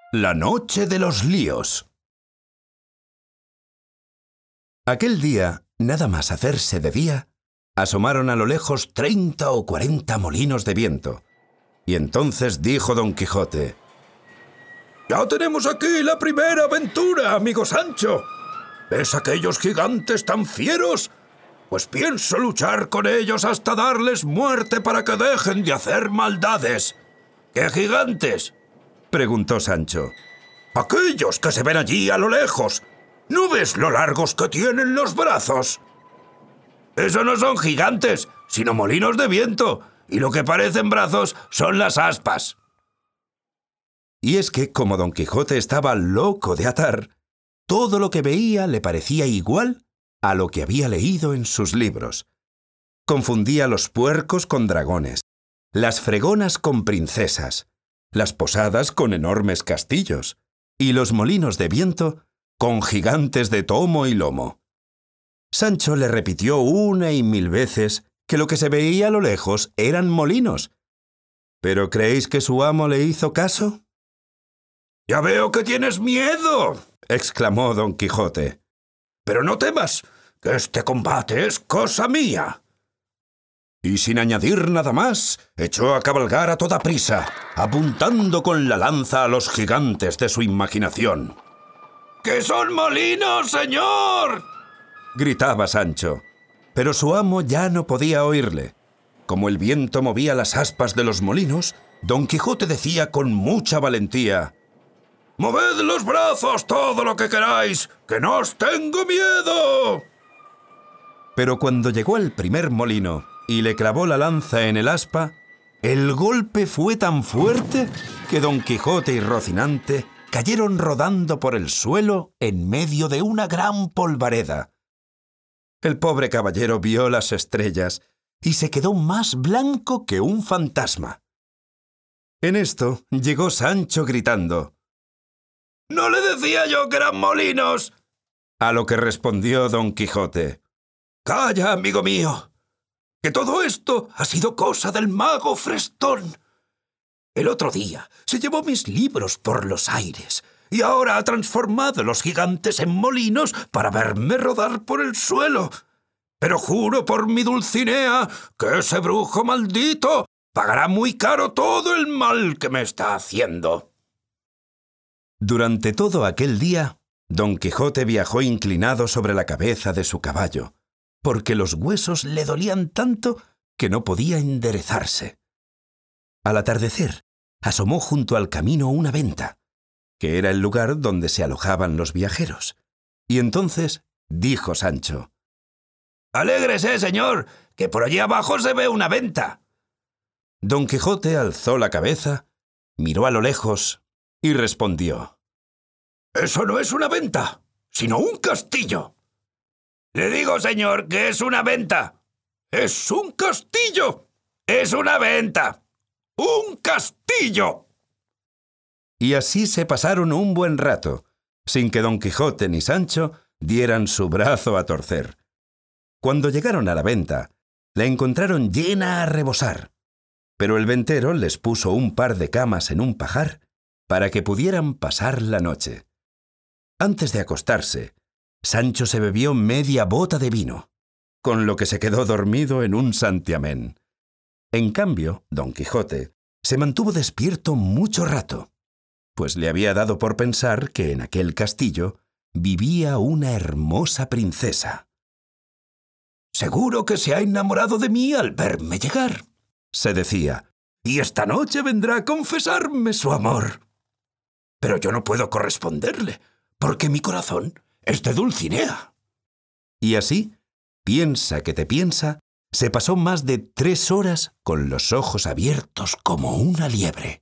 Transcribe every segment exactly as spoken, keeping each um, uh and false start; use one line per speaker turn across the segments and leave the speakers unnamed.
La noche de los líos. Aquel día, nada más hacerse de día, asomaron a lo lejos treinta o cuarenta molinos de viento. Y entonces dijo Don Quijote: «Ya tenemos aquí la primera aventura, amigo Sancho. ¿Ves aquellos gigantes tan fieros? Pues pienso luchar con ellos hasta darles muerte para que dejen de hacer maldades». «¿Qué gigantes?», preguntó Sancho. «Aquellos que se ven allí a lo lejos. ¿No ves lo largos que tienen los brazos? Eso no son gigantes, sino molinos de viento, y lo que parecen brazos son las aspas». Y es que, como Don Quijote estaba loco de atar, todo lo que veía le parecía igual a lo que había leído en sus libros. Confundía los puercos con dragones, las fregonas con princesas, las posadas con enormes castillos, y los molinos de viento con gigantes de tomo y lomo. Sancho le repitió una y mil veces que lo que se veía a lo lejos eran molinos. ¿Pero creéis que su amo le hizo caso? «Ya veo que tienes miedo», exclamó Don Quijote. «Pero no temas, que este combate es cosa mía». Y sin añadir nada más, echó a cabalgar a toda prisa, apuntando con la lanza a los gigantes de su imaginación. «¡Que son molinos, señor!», gritaba Sancho. Pero su amo ya no podía oírle. Como el viento movía las aspas de los molinos, Don Quijote decía con mucha valentía: «¡Moved los brazos todo lo que queráis, que no os tengo miedo!». Pero cuando llegó al primer molino y le clavó la lanza en el aspa, el golpe fue tan fuerte que Don Quijote y Rocinante cayeron rodando por el suelo en medio de una gran polvareda. El pobre caballero vio las estrellas y se quedó más blanco que un fantasma. En esto llegó Sancho gritando: «¿No le decía yo que eran molinos?». A lo que respondió Don Quijote: «Calla, amigo mío, que todo esto ha sido cosa del mago Frestón. El otro día se llevó mis libros por los aires y ahora ha transformado los gigantes en molinos para verme rodar por el suelo. Pero juro por mi Dulcinea que ese brujo maldito pagará muy caro todo el mal que me está haciendo». Durante todo aquel día, Don Quijote viajó inclinado sobre la cabeza de su caballo, porque los huesos le dolían tanto que no podía enderezarse. Al atardecer, asomó junto al camino una venta, que era el lugar donde se alojaban los viajeros. Y entonces dijo Sancho: «Alégrese, señor, que por allí abajo se ve una venta». Don Quijote alzó la cabeza, miró a lo lejos y respondió: «Eso no es una venta, sino un castillo». «Le digo, señor, que es una venta». «Es un castillo». «Es una venta». «¡Un castillo!». Y así se pasaron un buen rato, sin que Don Quijote ni Sancho dieran su brazo a torcer. Cuando llegaron a la venta, la encontraron llena a rebosar, pero el ventero les puso un par de camas en un pajar para que pudieran pasar la noche. Antes de acostarse, Sancho se bebió media bota de vino, con lo que se quedó dormido en un santiamén. En cambio, Don Quijote se mantuvo despierto mucho rato, pues le había dado por pensar que en aquel castillo vivía una hermosa princesa. «Seguro que se ha enamorado de mí al verme llegar», se decía, «y esta noche vendrá a confesarme su amor. Pero yo no puedo corresponderle, porque mi corazón es de Dulcinea». Y así, piensa que te piensa, se pasó más de tres horas con los ojos abiertos como una liebre.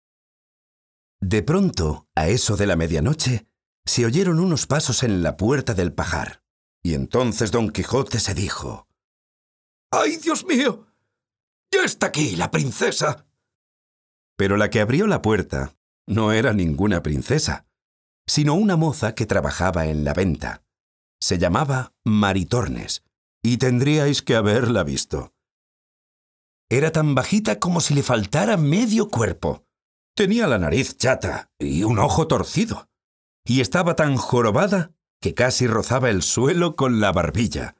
De pronto, a eso de la medianoche, se oyeron unos pasos en la puerta del pajar, y entonces Don Quijote se dijo: «¡Ay, Dios mío! ¡Ya está aquí la princesa!». Pero la que abrió la puerta no era ninguna princesa, sino una moza que trabajaba en la venta. Se llamaba Maritornes, y tendríais que haberla visto. Era tan bajita como si le faltara medio cuerpo. Tenía la nariz chata y un ojo torcido, y estaba tan jorobada que casi rozaba el suelo con la barbilla.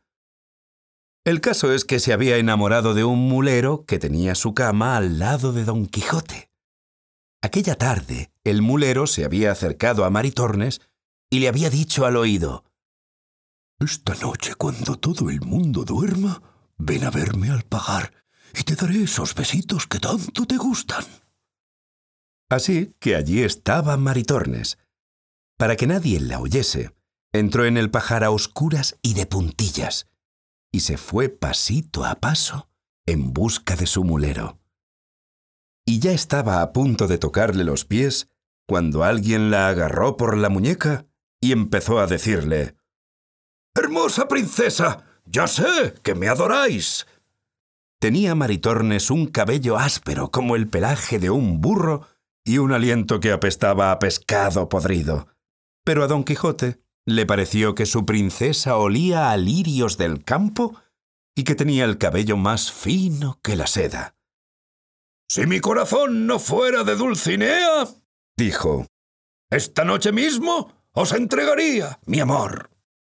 El caso es que se había enamorado de un mulero que tenía su cama al lado de Don Quijote. Aquella tarde, el mulero se había acercado a Maritornes y le había dicho al oído: «Esta noche, cuando todo el mundo duerma, ven a verme al pajar y te daré esos besitos que tanto te gustan». Así que allí estaba Maritornes. Para que nadie la oyese, entró en el pajar a oscuras y de puntillas, y se fue pasito a paso en busca de su mulero. Y ya estaba a punto de tocarle los pies cuando alguien la agarró por la muñeca y empezó a decirle: «Hermosa princesa, ya sé que me adoráis». Tenía Maritornes un cabello áspero como el pelaje de un burro y un aliento que apestaba a pescado podrido. Pero a Don Quijote le pareció que su princesa olía a lirios del campo y que tenía el cabello más fino que la seda. «Si mi corazón no fuera de Dulcinea», dijo, «esta noche mismo os entregaría mi amor».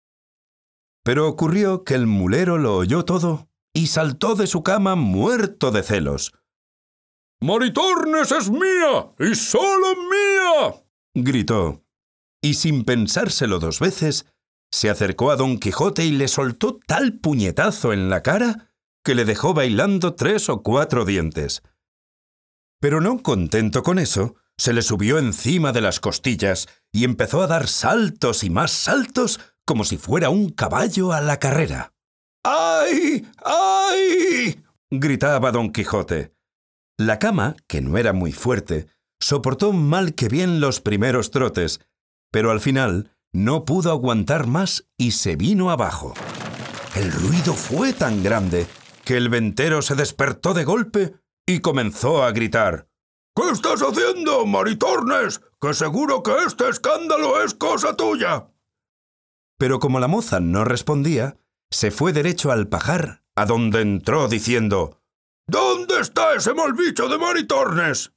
Pero ocurrió que el mulero lo oyó todo y saltó de su cama muerto de celos. «¡Maritornes es mía y solo mía!», gritó, y sin pensárselo dos veces, se acercó a Don Quijote y le soltó tal puñetazo en la cara que le dejó bailando tres o cuatro dientes. Pero no contento con eso, se le subió encima de las costillas y empezó a dar saltos y más saltos como si fuera un caballo a la carrera. «¡Ay! ¡Ay!», gritaba Don Quijote. La cama, que no era muy fuerte, soportó mal que bien los primeros trotes, pero al final no pudo aguantar más y se vino abajo. El ruido fue tan grande que el ventero se despertó de golpe y comenzó a gritar: «¿Qué estás haciendo, Maritornes? Que seguro que este escándalo es cosa tuya». Pero como la moza no respondía, se fue derecho al pajar, a donde entró diciendo: «¿Dónde está ese mal bicho de Maritornes?».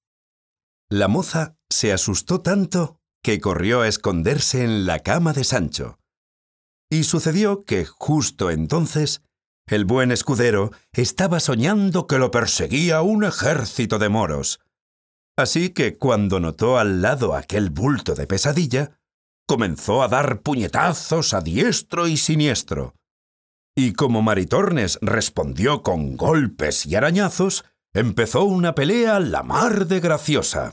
La moza se asustó tanto que corrió a esconderse en la cama de Sancho. Y sucedió que, justo entonces, el buen escudero estaba soñando que lo perseguía un ejército de moros. Así que cuando notó al lado aquel bulto de pesadilla, comenzó a dar puñetazos a diestro y siniestro. Y como Maritornes respondió con golpes y arañazos, empezó una pelea la mar de graciosa.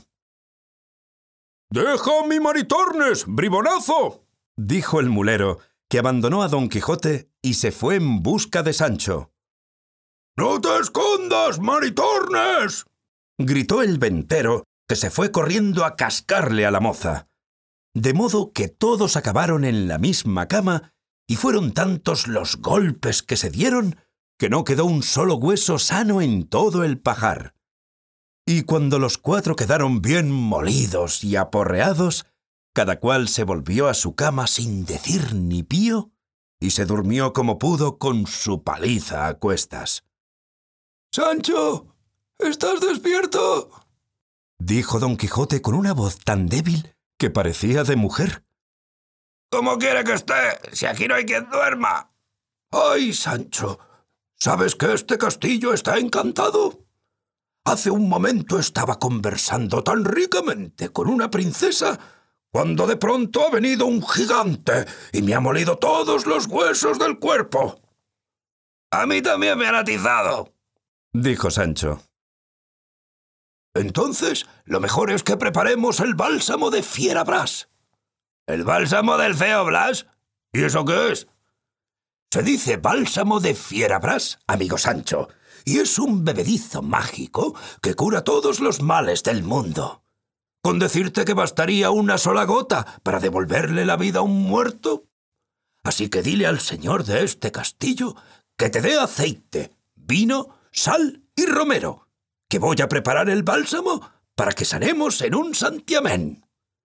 «¡Deja a mi Maritornes, bribonazo!», dijo el mulero, que abandonó a Don Quijote y se fue en busca de Sancho. «¡No te escondas, Maritornes!», gritó el ventero, que se fue corriendo a cascarle a la moza. De modo que todos acabaron en la misma cama y fueron tantos los golpes que se dieron que no quedó un solo hueso sano en todo el pajar. Y cuando los cuatro quedaron bien molidos y aporreados, cada cual se volvió a su cama sin decir ni pío y se durmió como pudo con su paliza a cuestas. «¡Sancho! ¿Estás despierto?», dijo Don Quijote con una voz tan débil que parecía de mujer. «¿Cómo quiere que esté, si aquí no hay quien duerma?». «Ay, Sancho, ¿sabes que este castillo está encantado? Hace un momento estaba conversando tan ricamente con una princesa cuando de pronto ha venido un gigante y me ha molido todos los huesos del cuerpo». «A mí también me han atizado», dijo Sancho. «Entonces, lo mejor es que preparemos el bálsamo de Fierabras». «¿El bálsamo del feo Blas? ¿Y eso qué es?». «Se dice bálsamo de Fierabras, amigo Sancho, y es un bebedizo mágico que cura todos los males del mundo. Con decirte que bastaría una sola gota para devolverle la vida a un muerto. Así que dile al señor de este castillo que te dé aceite, vino, sal y romero, que voy a preparar el bálsamo para que sanemos en un santiamén».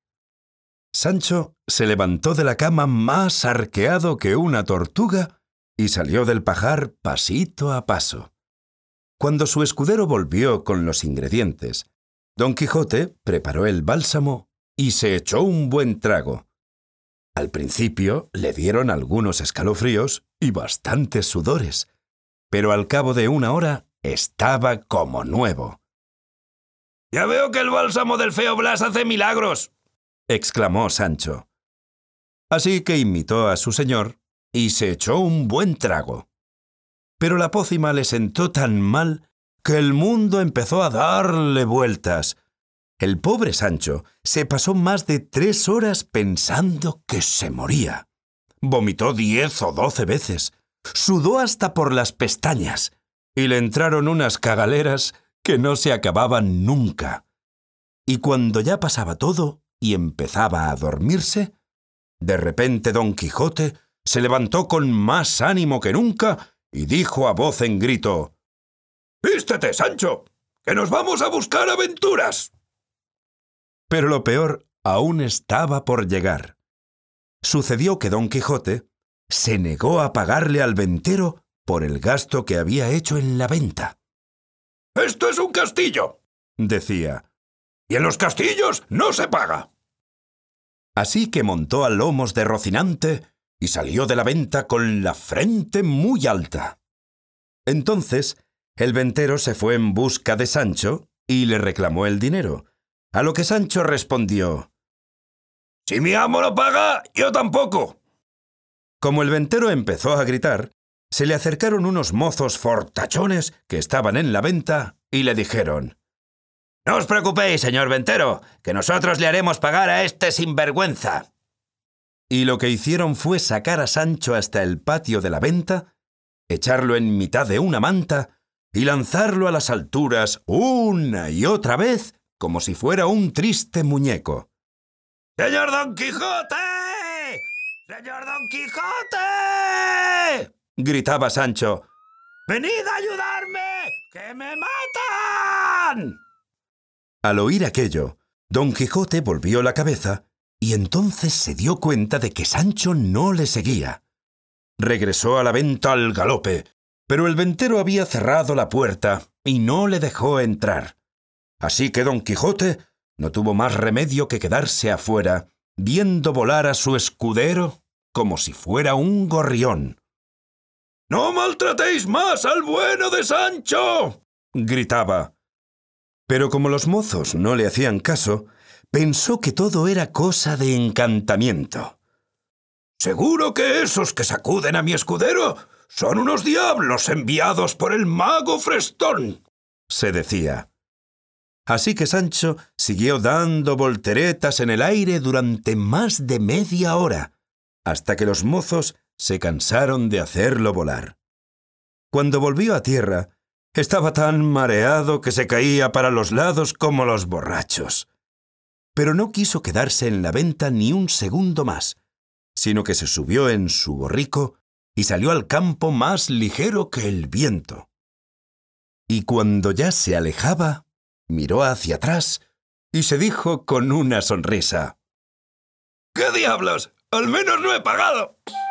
Sancho se levantó de la cama más arqueado que una tortuga y salió del pajar pasito a paso. Cuando su escudero volvió con los ingredientes, Don Quijote preparó el bálsamo y se echó un buen trago. Al principio le dieron algunos escalofríos y bastantes sudores, pero al cabo de una hora estaba como nuevo. «Ya veo que el bálsamo del feo Blas hace milagros», exclamó Sancho. Así que imitó a su señor y se echó un buen trago. Pero la pócima le sentó tan mal que el mundo empezó a darle vueltas. El pobre Sancho se pasó más de tres horas pensando que se moría. Vomitó diez o doce veces, sudó hasta por las pestañas y le entraron unas cagaleras que no se acababan nunca. Y cuando ya pasaba todo y empezaba a dormirse, de repente Don Quijote se levantó con más ánimo que nunca y dijo a voz en grito: «¡Vístete, Sancho, que nos vamos a buscar aventuras!». Pero lo peor aún estaba por llegar. Sucedió que Don Quijote se negó a pagarle al ventero por el gasto que había hecho en la venta. «Esto es un castillo», decía, «y en los castillos no se paga». Así que montó a lomos de Rocinante y salió de la venta con la frente muy alta. Entonces el ventero se fue en busca de Sancho y le reclamó el dinero, a lo que Sancho respondió: «Si mi amo no paga, yo tampoco». Como el ventero empezó a gritar, se le acercaron unos mozos fortachones que estaban en la venta y le dijeron: «No os preocupéis, señor ventero, que nosotros le haremos pagar a este sinvergüenza». Y lo que hicieron fue sacar a Sancho hasta el patio de la venta, echarlo en mitad de una manta y lanzarlo a las alturas una y otra vez como si fuera un triste muñeco. «¡Señor Don Quijote! ¡Señor Don Quijote!», gritaba Sancho. «¡Venid a ayudarme, que me matan!». Al oír aquello, Don Quijote volvió la cabeza y entonces se dio cuenta de que Sancho no le seguía. Regresó a la venta al galope, pero el ventero había cerrado la puerta y no le dejó entrar. Así que Don Quijote no tuvo más remedio que quedarse afuera, viendo volar a su escudero como si fuera un gorrión. «¡No maltratéis más al bueno de Sancho!», gritaba. Pero como los mozos no le hacían caso, pensó que todo era cosa de encantamiento. «Seguro que esos que sacuden a mi escudero son unos diablos enviados por el mago Frestón», se decía. Así que Sancho siguió dando volteretas en el aire durante más de media hora, hasta que los mozos se cansaron de hacerlo volar. Cuando volvió a tierra, estaba tan mareado que se caía para los lados como los borrachos. Pero no quiso quedarse en la venta ni un segundo más, sino que se subió en su borrico y salió al campo más ligero que el viento. Y cuando ya se alejaba, miró hacia atrás y se dijo con una sonrisa: «¿Qué diablos? ¡Al menos no he pagado!».